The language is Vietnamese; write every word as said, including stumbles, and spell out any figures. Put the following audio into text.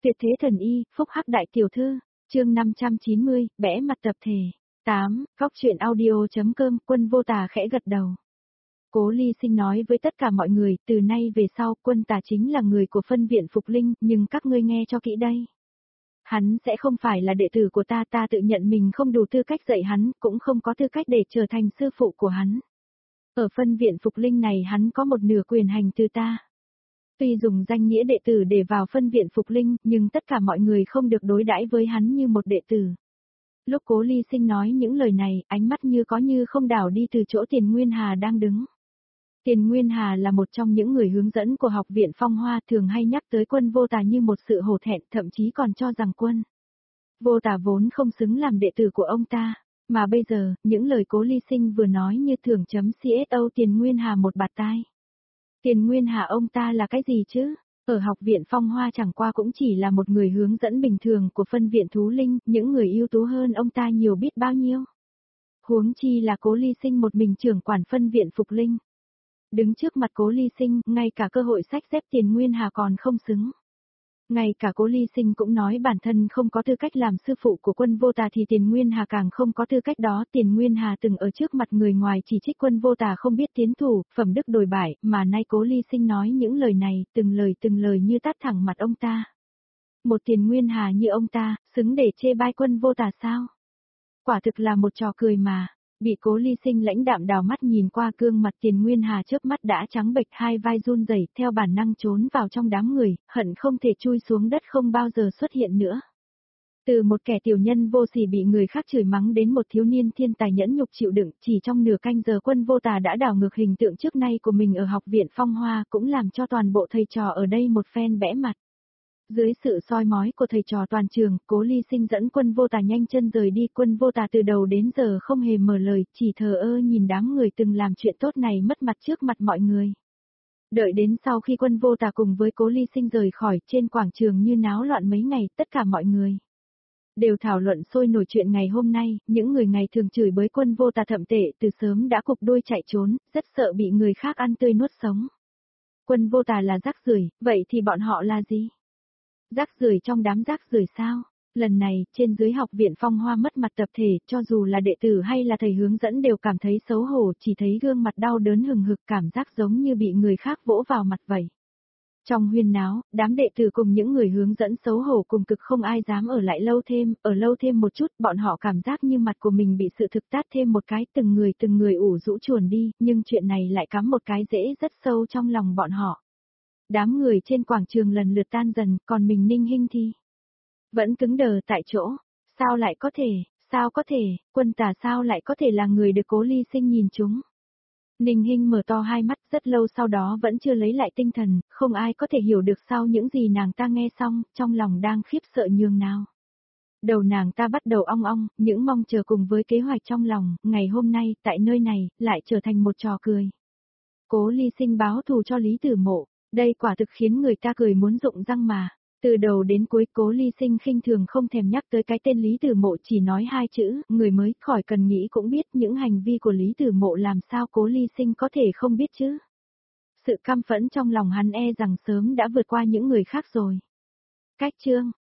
Tuyệt thế thần y, phúc hắc đại tiểu thư, chương năm trăm chín mươi, bẽ mặt tập thể. tám, Góc truyện audio.com, Quân Vô Tà khẽ gật đầu. Cố Ly Sinh nói với tất cả mọi người, từ nay về sau, Quân Tà chính là người của phân viện Phục Linh, nhưng các ngươi nghe cho kỹ đây. Hắn sẽ không phải là đệ tử của ta, ta tự nhận mình không đủ tư cách dạy hắn, cũng không có tư cách để trở thành sư phụ của hắn. Ở phân viện Phục Linh này hắn có một nửa quyền hành từ ta. Tuy dùng danh nghĩa đệ tử để vào phân viện Phục Linh, nhưng tất cả mọi người không được đối đãi với hắn như một đệ tử. Lúc Cố Ly Sinh nói những lời này, ánh mắt như có như không đảo đi từ chỗ Tiền Nguyên Hà đang đứng. Tiền Nguyên Hà là một trong những người hướng dẫn của học viện Phong Hoa, thường hay nhắc tới Quân Vô Tà như một sự hổ thẹn, thậm chí còn cho rằng Quân Vô Tà vốn không xứng làm đệ tử của ông ta. Mà bây giờ, những lời Cố Ly Sinh vừa nói như thưởng chấm xô Tiền Nguyên Hà một bạt tai. Tiền Nguyên Hà ông ta là cái gì chứ? Ở học viện Phong Hoa chẳng qua cũng chỉ là một người hướng dẫn bình thường của phân viện Thú Linh, những người ưu tú hơn ông ta nhiều biết bao nhiêu. Huống chi là Cố Ly Sinh một mình trưởng quản phân viện Phục Linh. Đứng trước mặt Cố Ly Sinh, ngay cả cơ hội sách xếp Tiền Nguyên Hà còn không xứng. Ngay cả Cố Ly Sinh cũng nói bản thân không có tư cách làm sư phụ của Quân Vô Tà thì Tiền Nguyên Hà càng không có tư cách đó. Tiền Nguyên Hà từng ở trước mặt người ngoài chỉ trích Quân Vô Tà không biết tiến thủ, phẩm đức đồi bại, mà nay Cố Ly Sinh nói những lời này, từng lời từng lời như tát thẳng mặt ông ta. Một Tiền Nguyên Hà như ông ta, xứng để chê bai Quân Vô Tà sao? Quả thực là một trò cười mà. Bị Cố Ly Sinh lãnh đạm đào mắt nhìn qua gương mặt Tiền Nguyên Hà chớp mắt đã trắng bệch, hai vai run rẩy, theo bản năng trốn vào trong đám người, hận không thể chui xuống đất không bao giờ xuất hiện nữa. Từ một kẻ tiểu nhân vô sỉ bị người khác chửi mắng đến một thiếu niên thiên tài nhẫn nhục chịu đựng, chỉ trong nửa canh giờ Quân Vô Tà đã đảo ngược hình tượng trước nay của mình ở học viện Phong Hoa, cũng làm cho toàn bộ thầy trò ở đây một phen bẽ mặt. Dưới sự soi mói của thầy trò toàn trường, Cố Ly Sinh dẫn Quân Vô Tà nhanh chân rời đi. Quân Vô Tà từ đầu đến giờ không hề mở lời, chỉ thờ ơ nhìn đám người từng làm chuyện tốt này mất mặt trước mặt mọi người. Đợi đến sau khi Quân Vô Tà cùng với Cố Ly Sinh rời khỏi, trên quảng trường như náo loạn mấy ngày, tất cả mọi người đều thảo luận sôi nổi chuyện ngày hôm nay. Những người ngày thường chửi bới Quân Vô Tà thậm tệ từ sớm đã cụp đuôi chạy trốn, rất sợ bị người khác ăn tươi nuốt sống. Quân Vô Tà là rác rưởi, vậy thì bọn họ là gì? Rác rưởi trong đám rác rưởi sao? Lần này, trên dưới học viện Phong Hoa mất mặt tập thể, cho dù là đệ tử hay là thầy hướng dẫn đều cảm thấy xấu hổ, chỉ thấy gương mặt đau đớn hừng hực, cảm giác giống như bị người khác vỗ vào mặt vậy. Trong huyên náo, đám đệ tử cùng những người hướng dẫn xấu hổ cùng cực, không ai dám ở lại lâu thêm, ở lâu thêm một chút, bọn họ cảm giác như mặt của mình bị sự thực tát thêm một cái, từng người từng người ủ rũ chuồn đi, nhưng chuyện này lại cắm một cái rễ rất sâu trong lòng bọn họ. Đám người trên quảng trường lần lượt tan dần, còn mình Ninh Hinh thì vẫn cứng đờ tại chỗ. Sao lại có thể, sao có thể, Quân Tà sao lại có thể là người được Cố Ly Sinh nhìn chúng? Ninh Hinh mở to hai mắt, rất lâu sau đó vẫn chưa lấy lại tinh thần, không ai có thể hiểu được sau những gì nàng ta nghe xong, trong lòng đang khiếp sợ nhường nào. Đầu nàng ta bắt đầu ong ong, những mong chờ cùng với kế hoạch trong lòng, ngày hôm nay, tại nơi này, lại trở thành một trò cười. Cố Ly Sinh báo thù cho Lý Tử Mộ. Đây quả thực khiến người ta cười muốn rụng răng mà. Từ đầu đến cuối Cố Ly Sinh khinh thường không thèm nhắc tới cái tên Lý Tử Mộ, chỉ nói hai chữ, người mới, khỏi cần nghĩ cũng biết những hành vi của Lý Tử Mộ làm sao Cố Ly Sinh có thể không biết chứ. Sự căm phẫn trong lòng hắn e rằng sớm đã vượt qua những người khác rồi. Cách chương,